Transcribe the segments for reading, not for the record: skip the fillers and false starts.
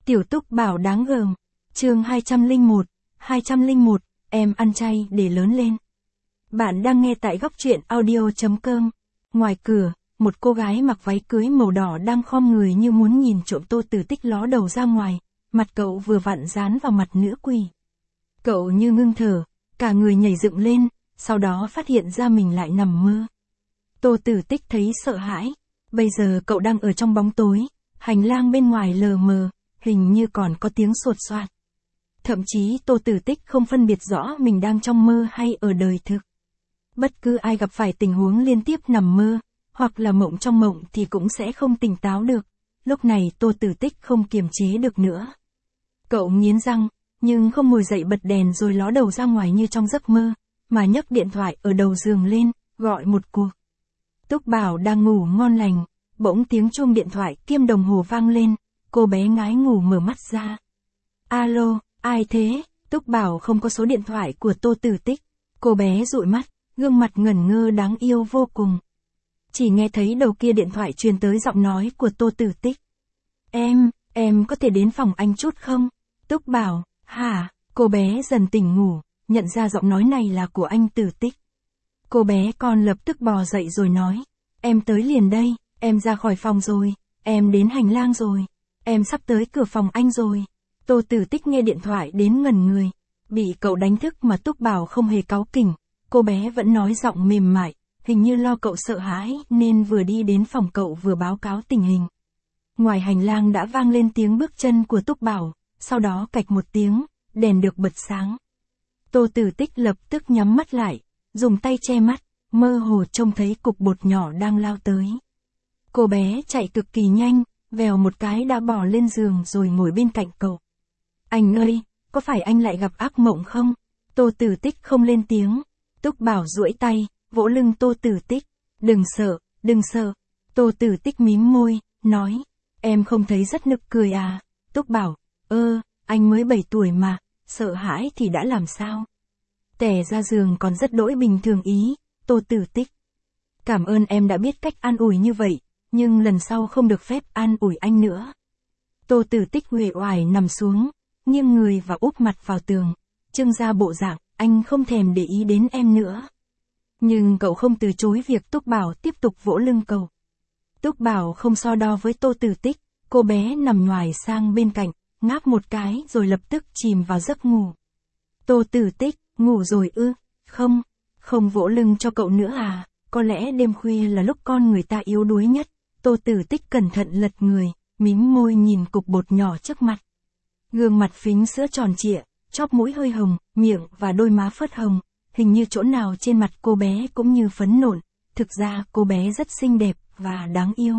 Tiểu Túc Bảo đáng gờm. Chương 201, em ăn chay để lớn lên. Bạn đang nghe tại góc truyện audio.com. Ngoài cửa, một cô gái mặc váy cưới màu đỏ đang khom người như muốn nhìn trộm Tô Tử Tích ló đầu ra ngoài, mặt cậu vừa vặn dán vào mặt nữ quỷ. Cậu như ngưng thở, cả người nhảy dựng lên, sau đó phát hiện ra mình lại nằm mơ. Tô Tử Tích thấy sợ hãi, bây giờ cậu đang ở trong bóng tối, hành lang bên ngoài lờ mờ, hình như còn có tiếng sột soạt. Thậm chí Tô Tử Tích không phân biệt rõ mình đang trong mơ hay ở đời thực. Bất cứ ai gặp phải tình huống liên tiếp nằm mơ, hoặc là mộng trong mộng thì cũng sẽ không tỉnh táo được. Lúc này Tô Tử Tích không kiềm chế được nữa. Cậu nghiến răng, nhưng không ngồi dậy bật đèn rồi ló đầu ra ngoài như trong giấc mơ, mà nhấc điện thoại ở đầu giường lên, gọi một cuộc. Túc Bảo đang ngủ ngon lành, bỗng tiếng chuông điện thoại kiêm đồng hồ vang lên, cô bé ngái ngủ mở mắt ra. Alo, ai thế? Túc Bảo không có số điện thoại của Tô Tử Tích. Cô bé dụi mắt, gương mặt ngẩn ngơ đáng yêu vô cùng. Chỉ nghe thấy đầu kia điện thoại truyền tới giọng nói của Tô Tử Tích. Em có thể đến phòng anh chút không? Túc Bảo, hả? Cô bé dần tỉnh ngủ, nhận ra giọng nói này là của anh Tử Tích. Cô bé còn lập tức bò dậy rồi nói. Em tới liền đây, em ra khỏi phòng rồi, em đến hành lang rồi, em sắp tới cửa phòng anh rồi. Tô Tử Tích nghe điện thoại đến ngẩn người, bị cậu đánh thức mà Túc Bảo không hề cáu kỉnh, cô bé vẫn nói giọng mềm mại, hình như lo cậu sợ hãi nên vừa đi đến phòng cậu vừa báo cáo tình hình. Ngoài hành lang đã vang lên tiếng bước chân của Túc Bảo, sau đó cạch một tiếng, đèn được bật sáng. Tô Tử Tích lập tức nhắm mắt lại, dùng tay che mắt, mơ hồ trông thấy cục bột nhỏ đang lao tới. Cô bé chạy cực kỳ nhanh, vèo một cái đã bò lên giường rồi ngồi bên cạnh cậu. Anh ơi, có phải anh lại gặp ác mộng không? Tô Tử Tích không lên tiếng. Túc Bảo duỗi tay, vỗ lưng Tô Tử Tích. Đừng sợ. Tô Tử Tích mím môi, nói. Em không thấy rất nực cười à? Túc Bảo, anh mới 7 tuổi mà, sợ hãi thì đã làm sao? Tè ra giường còn rất đỗi bình thường ý, Tô Tử Tích. Cảm ơn em đã biết cách an ủi như vậy, nhưng lần sau không được phép an ủi anh nữa. Tô Tử Tích uể oải nằm xuống, nghiêng người và úp mặt vào tường, trưng ra bộ dạng, anh không thèm để ý đến em nữa. Nhưng cậu không từ chối việc Túc Bảo tiếp tục vỗ lưng cậu. Túc Bảo không so đo với Tô Tử Tích, cô bé nằm nhoài sang bên cạnh, ngáp một cái rồi lập tức chìm vào giấc ngủ. Tô Tử Tích, ngủ rồi ư? Không vỗ lưng cho cậu nữa à? Có lẽ đêm khuya là lúc con người ta yếu đuối nhất. Tô Tử Tích cẩn thận lật người, mím môi nhìn cục bột nhỏ trước mặt. Gương mặt phính sữa tròn trịa, chóp mũi hơi hồng, miệng và đôi má phớt hồng, hình như chỗ nào trên mặt cô bé cũng như phấn nộn, thực ra cô bé rất xinh đẹp và đáng yêu.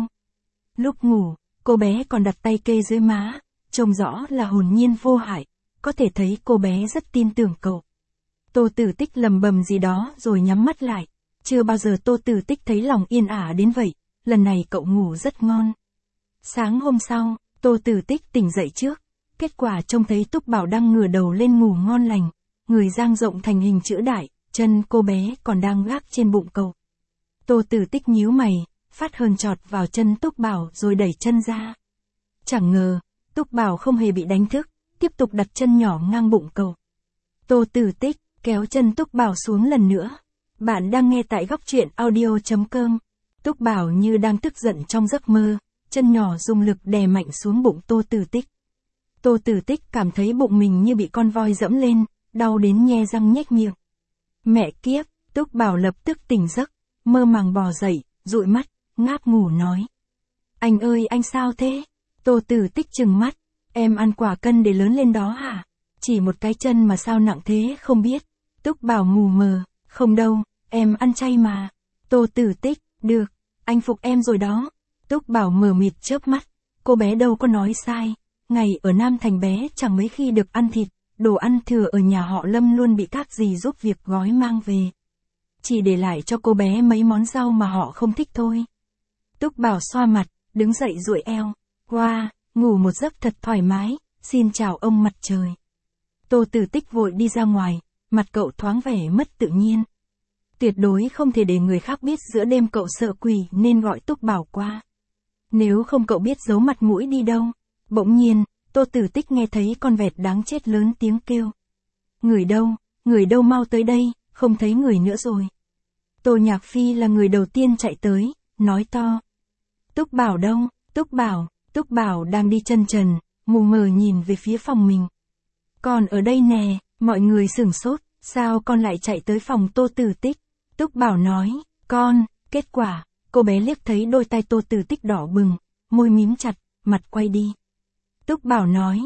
Lúc ngủ, cô bé còn đặt tay kê dưới má, trông rõ là hồn nhiên vô hại, có thể thấy cô bé rất tin tưởng cậu. Tô Tử Tích lầm bầm gì đó rồi nhắm mắt lại, chưa bao giờ Tô Tử Tích thấy lòng yên ả đến vậy, lần này cậu ngủ rất ngon. Sáng hôm sau, Tô Tử Tích tỉnh dậy trước. Kết quả trông thấy Túc Bảo đang ngửa đầu lên ngủ ngon lành, người dang rộng thành hình chữ đại, chân cô bé còn đang gác trên bụng cậu. Tô Tử Tích nhíu mày, phát hờn chọt vào chân Túc Bảo rồi đẩy chân ra. Chẳng ngờ, Túc Bảo không hề bị đánh thức, tiếp tục đặt chân nhỏ ngang bụng cậu. Tô Tử Tích kéo chân Túc Bảo xuống lần nữa. Bạn đang nghe tại góc truyện audio.com. Túc Bảo như đang tức giận trong giấc mơ, chân nhỏ dùng lực đè mạnh xuống bụng Tô Tử Tích. Tô Tử Tích cảm thấy bụng mình như bị con voi dẫm lên, đau đến nhe răng nhếch miệng. Mẹ kiếp, Túc Bảo lập tức tỉnh giấc, mơ màng bò dậy, dụi mắt, ngáp ngủ nói. Anh ơi anh sao thế? Tô Tử Tích trừng mắt, em ăn quả cân để lớn lên đó hả? Chỉ một cái chân mà sao nặng thế không biết. Túc Bảo mù mờ, không đâu, em ăn chay mà. Tô Tử Tích, được, anh phục em rồi đó. Túc Bảo mờ mịt chớp mắt, cô bé đâu có nói sai. Ngày ở Nam Thành bé chẳng mấy khi được ăn thịt, đồ ăn thừa ở nhà họ Lâm luôn bị các dì giúp việc gói mang về. Chỉ để lại cho cô bé mấy món rau mà họ không thích thôi. Túc Bảo xoa mặt, đứng dậy duỗi eo. Wow, ngủ một giấc thật thoải mái, xin chào ông mặt trời. Tô Tử Tích vội đi ra ngoài, mặt cậu thoáng vẻ mất tự nhiên. Tuyệt đối không thể để người khác biết giữa đêm cậu sợ quỷ nên gọi Túc Bảo qua. Nếu không cậu biết giấu mặt mũi đi đâu. Bỗng nhiên, Tô Tử Tích nghe thấy con vẹt đáng chết lớn tiếng kêu. Người đâu mau tới đây, không thấy người nữa rồi. Tô Nhạc Phi là người đầu tiên chạy tới, nói to. Túc Bảo đâu, Túc Bảo đang đi chân trần, mù mờ nhìn về phía phòng mình. Con ở đây nè, mọi người sửng sốt, sao con lại chạy tới phòng Tô Tử Tích? Túc Bảo nói, kết quả, cô bé liếc thấy đôi tay Tô Tử Tích đỏ bừng, môi mím chặt, mặt quay đi. Túc Bảo nói,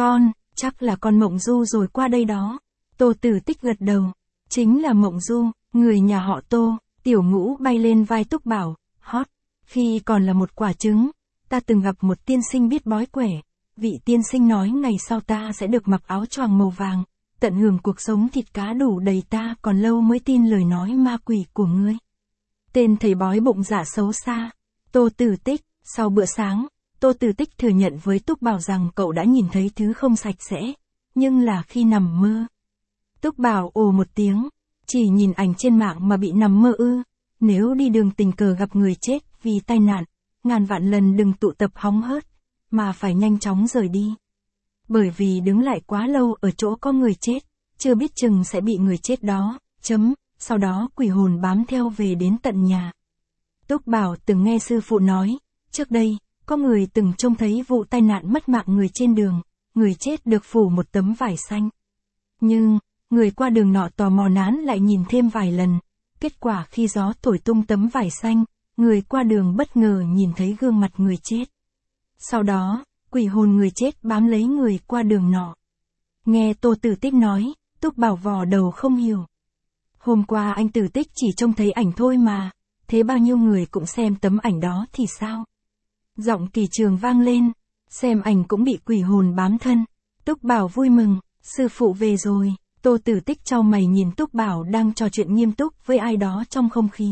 chắc là con Mộng Du rồi qua đây đó. Tô Tử Tích gật đầu, chính là Mộng Du, người nhà họ Tô. Tiểu Ngũ bay lên vai Túc Bảo, hót. Khi còn là một quả trứng, ta từng gặp một tiên sinh biết bói quẻ. Vị tiên sinh nói ngày sau ta sẽ được mặc áo choàng màu vàng, tận hưởng cuộc sống thịt cá đủ đầy, ta còn lâu mới tin lời nói ma quỷ của ngươi. Tên thầy bói bụng dạ xấu xa. Tô Tử Tích. Sau bữa sáng, Tô Tử Tích thừa nhận với Túc Bảo rằng cậu đã nhìn thấy thứ không sạch sẽ, nhưng là khi nằm mơ. Túc Bảo ồ một tiếng, chỉ nhìn ảnh trên mạng mà bị nằm mơ ư? Nếu đi đường tình cờ gặp người chết vì tai nạn, ngàn vạn lần đừng tụ tập hóng hớt, mà phải nhanh chóng rời đi. Bởi vì đứng lại quá lâu ở chỗ có người chết, chưa biết chừng sẽ bị người chết đó, sau đó quỷ hồn bám theo về đến tận nhà. Túc Bảo từng nghe sư phụ nói, trước đây, có người từng trông thấy vụ tai nạn mất mạng người trên đường, người chết được phủ một tấm vải xanh. Nhưng, người qua đường nọ tò mò nán lại nhìn thêm vài lần, kết quả khi gió thổi tung tấm vải xanh, người qua đường bất ngờ nhìn thấy gương mặt người chết. Sau đó, quỷ hồn người chết bám lấy người qua đường nọ. Nghe Tô Tử Tích nói, Túc Bảo vò đầu không hiểu. Hôm qua anh Tử Tích chỉ trông thấy ảnh thôi mà, thế bao nhiêu người cũng xem tấm ảnh đó thì sao? Giọng Kỳ Trường vang lên, xem ảnh cũng bị quỷ hồn bám thân. Túc Bảo vui mừng, sư phụ về rồi. Tô Tử Tích chau mày nhìn Túc Bảo đang trò chuyện nghiêm túc với ai đó trong không khí.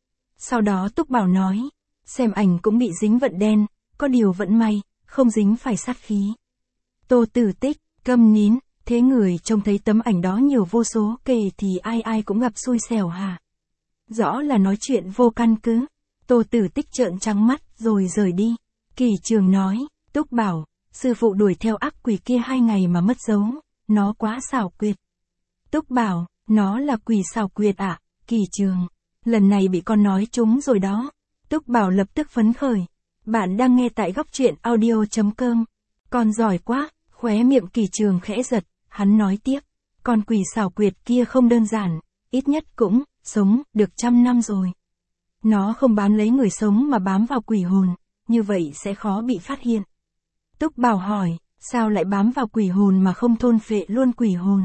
Sau đó Túc Bảo nói, xem ảnh cũng bị dính vận đen, có điều vẫn may, không dính phải sát khí. Tô Tử Tích, câm nín, thế người trông thấy tấm ảnh đó nhiều vô số kể thì ai cũng gặp xui xẻo hả? Rõ là nói chuyện vô căn cứ. Tô Tử Tích trợn trắng mắt rồi rời đi. Kỳ Trường nói, Túc Bảo, sư phụ đuổi theo ác quỷ kia 2 ngày mà mất dấu, nó quá xảo quyệt. Túc Bảo, nó là quỷ xảo quyệt à? Kỳ Trường, lần này bị con nói trúng rồi đó. Túc Bảo lập tức phấn khởi. Bạn đang nghe tại góc truyện audio.com. Con giỏi quá, khóe miệng Kỳ Trường khẽ giật, hắn nói tiếp. Con quỷ xảo quyệt kia không đơn giản, ít nhất cũng sống được 100 năm rồi. Nó không bám lấy người sống mà bám vào quỷ hồn, như vậy sẽ khó bị phát hiện. Túc Bảo hỏi, sao lại bám vào quỷ hồn mà không thôn phệ luôn quỷ hồn?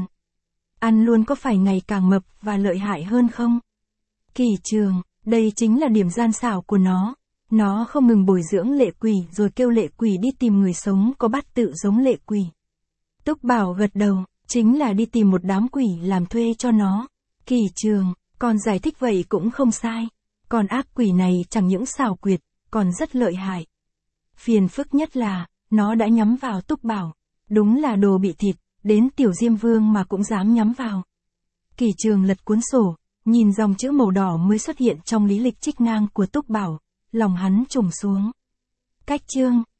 Ăn luôn có phải ngày càng mập và lợi hại hơn không? Kỳ Trường, đây chính là điểm gian xảo của nó. Nó không ngừng bồi dưỡng lệ quỷ rồi kêu lệ quỷ đi tìm người sống có bát tự giống lệ quỷ. Túc Bảo gật đầu, chính là đi tìm một đám quỷ làm thuê cho nó. Kỳ Trường, con giải thích vậy cũng không sai. Còn ác quỷ này chẳng những xảo quyệt, còn rất lợi hại. Phiền phức nhất là, nó đã nhắm vào Túc Bảo. Đúng là đồ bị thịt, đến Tiểu Diêm Vương mà cũng dám nhắm vào. Kỳ Trường lật cuốn sổ, nhìn dòng chữ màu đỏ mới xuất hiện trong lý lịch trích ngang của Túc Bảo, lòng hắn trùng xuống. Cách chương